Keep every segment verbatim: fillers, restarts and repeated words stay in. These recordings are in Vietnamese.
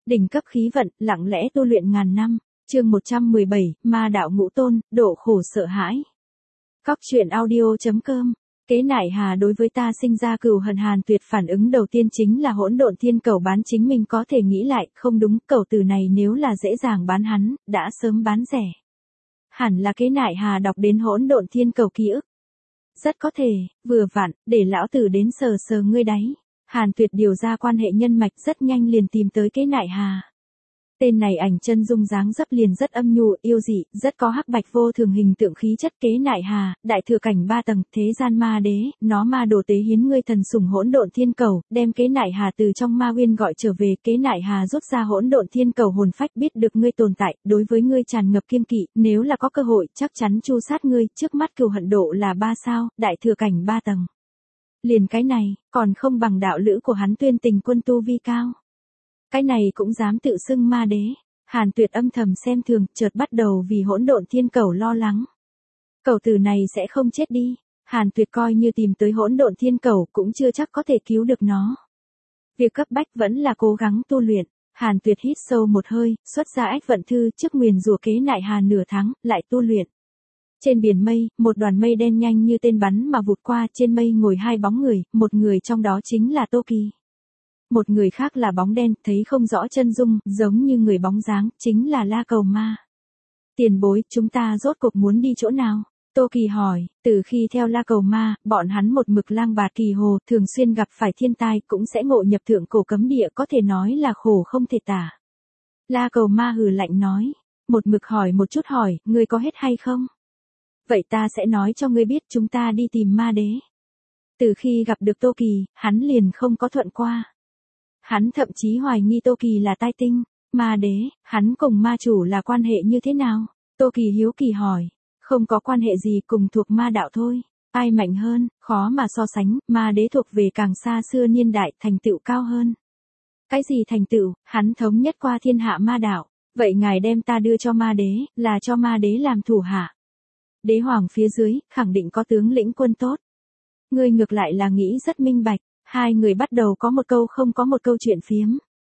Đỉnh cấp khí vận, lặng lẽ tu luyện ngàn năm. Chương một trăm mười bảy, Ma đạo ngũ tôn, độ khổ sợ hãi. Cóc truyện audio.com. Kế nại hà đối với ta sinh ra cừu hận. Hàn Tuyệt phản ứng đầu tiên chính là hỗn độn thiên cầu bán chính mình, có thể nghĩ lại, không đúng, cầu từ này nếu là dễ dàng bán hắn, đã sớm bán rẻ. Hẳn là kế nại hà đọc đến hỗn độn thiên cầu ký ức. Rất có thể, vừa vặn, để lão tử đến sờ sờ ngươi đáy. Hàn Tuyệt điều ra quan hệ nhân mạch, rất nhanh liền tìm tới kế nại hà. Tên này ảnh chân dung dáng dấp liền rất âm nhu, yêu dị, rất có hắc bạch vô thường hình tượng khí chất. Kế nại hà, đại thừa cảnh ba tầng, thế gian ma đế, nó ma đồ tế hiến ngươi thần sủng hỗn độn thiên cầu, đem kế nại hà từ trong ma uyên gọi trở về. Kế nại hà rút ra hỗn độn thiên cầu hồn phách, biết được ngươi tồn tại, đối với ngươi tràn ngập kiên kỵ, nếu là có cơ hội, chắc chắn tru sát ngươi. Trước mắt cừu hận độ là ba sao, đại thừa cảnh ba tầng. Liền cái này, còn không bằng đạo lữ của hắn Tuyên Tình Quân tu vi cao. Cái này cũng dám tự xưng ma đế. Hàn Tuyệt âm thầm xem thường, chợt bắt đầu vì hỗn độn thiên cầu lo lắng. Cầu tử này sẽ không chết đi. Hàn Tuyệt coi như tìm tới hỗn độn thiên cầu cũng chưa chắc có thể cứu được nó. Việc cấp bách vẫn là cố gắng tu luyện. Hàn Tuyệt hít sâu một hơi, xuất ra ách vận thư, trước nguyền rủa kế nại hà nửa tháng, lại tu luyện. Trên biển mây, một đoàn mây đen nhanh như tên bắn mà vụt qua, trên mây ngồi hai bóng người, một người trong đó chính là Tô Kỳ. Một người khác là bóng đen, thấy không rõ chân dung, giống như người bóng dáng, chính là La Cầu Ma. Tiền bối, chúng ta rốt cuộc muốn đi chỗ nào? Tô Kỳ hỏi. Từ khi theo La Cầu Ma, bọn hắn một mực lang bạt kỳ hồ, thường xuyên gặp phải thiên tai, cũng sẽ ngộ nhập thượng cổ cấm địa, có thể nói là khổ không thể tả. La Cầu Ma hừ lạnh nói. Một mực hỏi một chút hỏi, ngươi có hết hay không? Vậy ta sẽ nói cho ngươi biết, chúng ta đi tìm ma đế. Từ khi gặp được Tô Kỳ, hắn liền không có thuận qua. Hắn thậm chí hoài nghi Tô Kỳ là tai tinh. Ma đế, hắn cùng ma chủ là quan hệ như thế nào? Tô Kỳ hiếu kỳ hỏi. Không có quan hệ gì, cùng thuộc ma đạo thôi. Ai mạnh hơn, khó mà so sánh, ma đế thuộc về càng xa xưa niên đại, thành tựu cao hơn. Cái gì thành tựu? Hắn thống nhất qua thiên hạ ma đạo. Vậy ngài đem ta đưa cho ma đế, là cho ma đế làm thủ hạ. Đế hoàng phía dưới, khẳng định có tướng lĩnh quân tốt. Ngươi ngược lại là nghĩ rất minh bạch. Hai người bắt đầu có một câu không có một câu chuyện phiếm.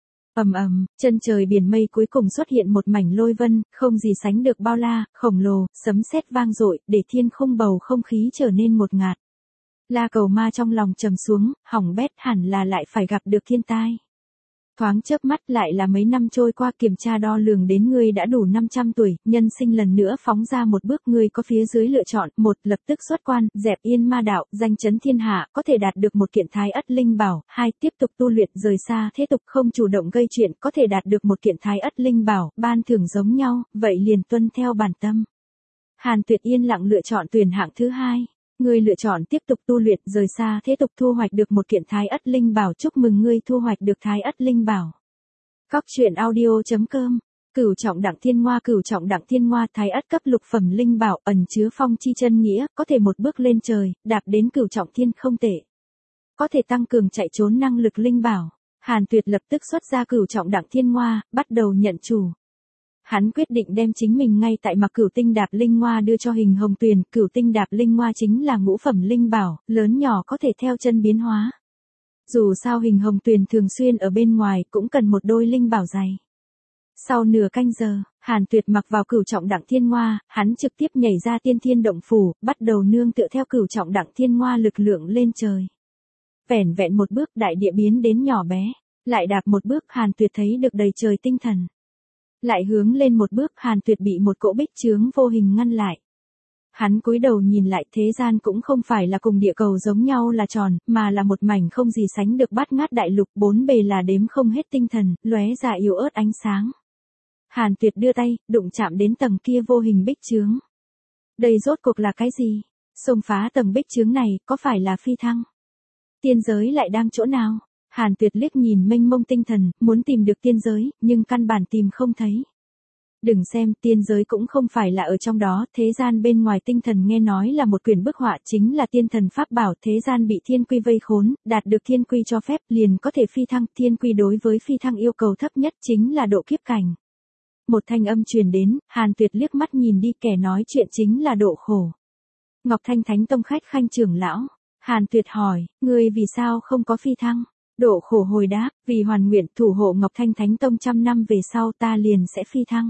Ầm ầm, chân trời biển mây cuối cùng xuất hiện một mảnh lôi vân, không gì sánh được bao la, khổng lồ, sấm sét vang dội, để thiên khung bầu không khí trở nên ngột ngạt. La Cầu Ma trong lòng trầm xuống, hỏng bét, hẳn là lại phải gặp được thiên tai. Thoáng chớp mắt lại là mấy năm trôi qua, kiểm tra đo lường đến ngươi đã đủ năm trăm tuổi, nhân sinh lần nữa phóng ra một bước, ngươi có phía dưới lựa chọn: một, lập tức xuất quan, dẹp yên ma đạo, danh chấn thiên hạ, có thể đạt được một kiện thái ất linh bảo; hai, tiếp tục tu luyện, rời xa thế tục, không chủ động gây chuyện, có thể đạt được một kiện thái ất linh bảo; ban thưởng giống nhau, vậy liền tuân theo bản tâm. Hàn Tuyệt yên lặng lựa chọn tuyển hạng thứ hai. Ngươi lựa chọn tiếp tục tu luyện, rời xa thế tục, thu hoạch được một kiện thái ất linh bảo. Chúc mừng ngươi thu hoạch được thái ất linh bảo. Cóc truyện audio.com. Cửu trọng đẳng thiên ngoa. Cửu trọng đẳng thiên ngoa, thái ất cấp lục phẩm linh bảo, ẩn chứa phong chi chân nghĩa, có thể một bước lên trời, đạp đến cửu trọng thiên, không tệ. Có thể tăng cường chạy trốn năng lực linh bảo. Hàn Tuyệt lập tức xuất ra cửu trọng đẳng thiên ngoa, bắt đầu nhận chủ. Hắn quyết định đem chính mình ngay tại mặc cửu tinh đạp linh ngoa đưa cho Hình Hồng Tuyền. Cửu tinh đạp linh ngoa chính là ngũ phẩm linh bảo, lớn nhỏ có thể theo chân biến hóa. Dù sao Hình Hồng Tuyền thường xuyên ở bên ngoài, cũng cần một đôi linh bảo dày. Sau nửa canh giờ, Hàn Tuyệt mặc vào cửu trọng đẳng thiên ngoa, hắn trực tiếp nhảy ra tiên thiên động phủ, bắt đầu nương tựa theo cửu trọng đẳng thiên ngoa lực lượng lên trời. Vẻn vẹn một bước, đại địa biến đến nhỏ bé. Lại đạp một bước, Hàn Tuyệt thấy được đầy trời tinh thần. Lại hướng lên một bước, Hàn Tuyệt bị một cỗ bích chướng vô hình ngăn lại. Hắn cúi đầu nhìn lại, thế gian cũng không phải là cùng địa cầu giống nhau là tròn, mà là một mảnh không gì sánh được bát ngát đại lục, bốn bề là đếm không hết tinh thần, lóe ra yếu ớt ánh sáng. Hàn Tuyệt đưa tay, đụng chạm đến tầng kia vô hình bích chướng. Đây rốt cuộc là cái gì? Xông phá tầng bích chướng này, có phải là phi thăng? Tiên giới lại đang chỗ nào? Hàn Tuyệt liếc nhìn mênh mông tinh thần, muốn tìm được tiên giới, nhưng căn bản tìm không thấy. Đừng xem, tiên giới cũng không phải là ở trong đó, thế gian bên ngoài tinh thần nghe nói là một quyển bức họa, chính là tiên thần pháp bảo. Thế gian bị thiên quy vây khốn, đạt được thiên quy cho phép, liền có thể phi thăng. Thiên quy đối với phi thăng yêu cầu thấp nhất chính là độ kiếp cảnh. Một thanh âm truyền đến, Hàn Tuyệt liếc mắt nhìn đi, kẻ nói chuyện chính là Độ Khổ. Ngọc Thanh Thánh Tông khách khanh trưởng lão. Hàn Tuyệt hỏi, ngươi vì sao không có phi thăng? Độ khổ hồi đáp, vì hoàn nguyện thủ hộ Ngọc Thanh Thánh Tông trăm năm về sau ta liền sẽ phi thăng.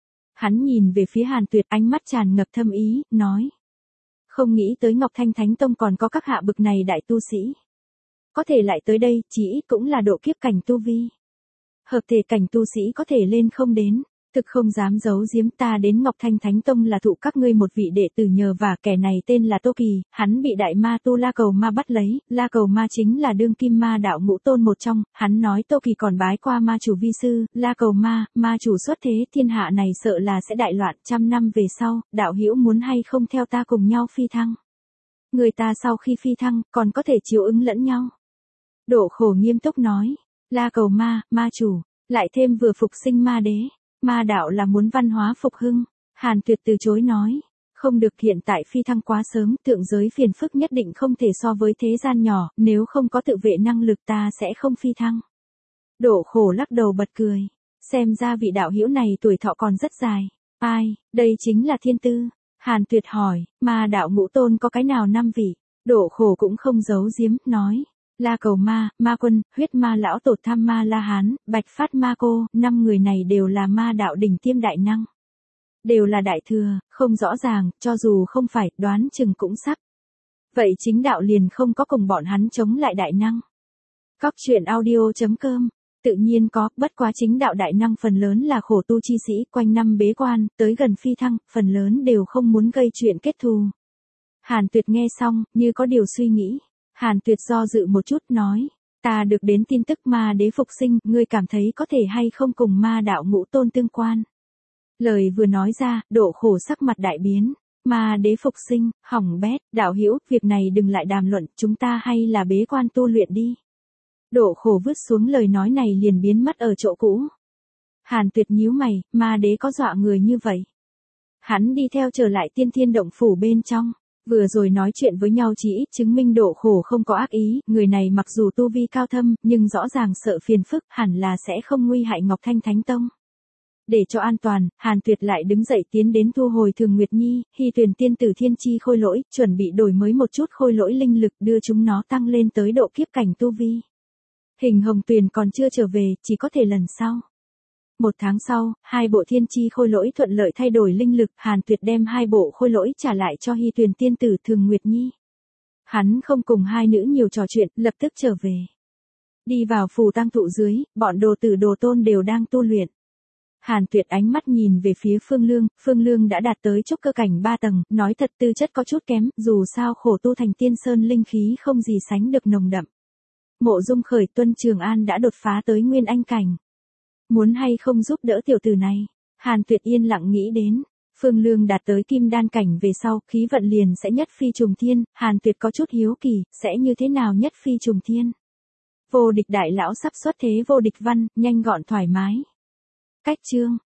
Hắn nhìn về phía Hàn Tuyệt, ánh mắt tràn ngập thâm ý, nói. Không nghĩ tới Ngọc Thanh Thánh Tông còn có các hạ bực này đại tu sĩ. Có thể lại tới đây, chỉ ít cũng là độ kiếp cảnh tu vi. Hợp thể cảnh tu sĩ có thể lên không đến. Thực không dám giấu giếm, ta đến Ngọc Thanh Thánh Tông là thụ các ngươi một vị đệ tử nhờ và kẻ này tên là Tô Kỳ, hắn bị đại ma tu La Cầu Ma bắt lấy, La Cầu Ma chính là đương kim ma đạo ngũ tôn một trong, hắn nói Tô Kỳ còn bái qua ma chủ vi sư, La Cầu Ma, ma chủ xuất thế, thiên hạ này sợ là sẽ đại loạn, trăm năm về sau, đạo hữu muốn hay không theo ta cùng nhau phi thăng. Người ta sau khi phi thăng, còn có thể chiếu ứng lẫn nhau. Độ khổ nghiêm túc nói, La Cầu Ma, ma chủ, lại thêm vừa phục sinh ma đế. Ma đạo là muốn văn hóa phục hưng. Hàn Tuyệt từ chối nói. Không được, hiện tại phi thăng quá sớm, thượng giới phiền phức nhất định không thể so với thế gian nhỏ, nếu không có tự vệ năng lực ta sẽ không phi thăng. Độ khổ lắc đầu bật cười. Xem ra vị đạo hữu này tuổi thọ còn rất dài. Ai, đây chính là thiên tư. Hàn Tuyệt hỏi, ma đạo ngũ tôn có cái nào năm vị? Độ khổ cũng không giấu giếm, nói. La Cầu Ma, Ma Quân, Huyết Ma Lão Tổ Tham Ma La Hán, Bạch Phát Ma Cô, năm người này đều là ma đạo đỉnh tiêm đại năng. Đều là đại thừa, không rõ ràng, cho dù không phải, đoán chừng cũng sắp. Vậy chính đạo liền không có cùng bọn hắn chống lại đại năng. Cóc truyện audio chấm com, tự nhiên có, bất quá chính đạo đại năng phần lớn là khổ tu chi sĩ, quanh năm bế quan, tới gần phi thăng, phần lớn đều không muốn gây chuyện kết thù. Hàn Tuyệt nghe xong, như có điều suy nghĩ. Hàn Tuyệt do dự một chút nói, ta được đến tin tức ma đế phục sinh, ngươi cảm thấy có thể hay không cùng ma đạo ngũ tôn tương quan. Lời vừa nói ra, Độ khổ sắc mặt đại biến, ma đế phục sinh, hỏng bét, đạo hữu, việc này đừng lại đàm luận, chúng ta hay là bế quan tu luyện đi. Độ khổ vứt xuống lời nói này liền biến mất ở chỗ cũ. Hàn Tuyệt nhíu mày, ma đế có dọa người như vậy. Hắn đi theo trở lại Tiên Thiên Động Phủ bên trong. Vừa rồi nói chuyện với nhau chỉ ít chứng minh Độ khổ không có ác ý, người này mặc dù tu vi cao thâm, nhưng rõ ràng sợ phiền phức, hẳn là sẽ không nguy hại Ngọc Thanh Thánh Tông. Để cho an toàn, Hàn Tuyệt lại đứng dậy tiến đến thu hồi Thường Nguyệt Nhi, Hy Tuyền tiên tử thiên chi khôi lỗi, chuẩn bị đổi mới một chút khôi lỗi linh lực đưa chúng nó tăng lên tới độ kiếp cảnh tu vi. Hình Hồng Tuyền còn chưa trở về, chỉ có thể lần sau. Một tháng sau, hai bộ thiên chi khôi lỗi thuận lợi thay đổi linh lực, Hàn Tuyệt đem hai bộ khôi lỗi trả lại cho Hy Tuyền tiên tử Thường Nguyệt Nhi. Hắn không cùng hai nữ nhiều trò chuyện, lập tức trở về. Đi vào phù tang thụ dưới, bọn đồ tử đồ tôn đều đang tu luyện. Hàn Tuyệt ánh mắt nhìn về phía Phương Lương, Phương Lương đã đạt tới trúc cơ cảnh ba tầng, nói thật tư chất có chút kém, dù sao khổ tu thành tiên sơn linh khí không gì sánh được nồng đậm. Mộ Dung Khởi Tuân Trường An đã đột phá tới nguyên anh cảnh. Muốn hay không giúp đỡ tiểu tử này? Hàn Tuyệt yên lặng nghĩ đến. Phương Lương đạt tới kim đan cảnh về sau, khí vận liền sẽ nhất phi trùng thiên, Hàn Tuyệt có chút hiếu kỳ, sẽ như thế nào nhất phi trùng thiên? Vô địch đại lão sắp xuất thế vô địch văn, nhanh gọn thoải mái. Cách chương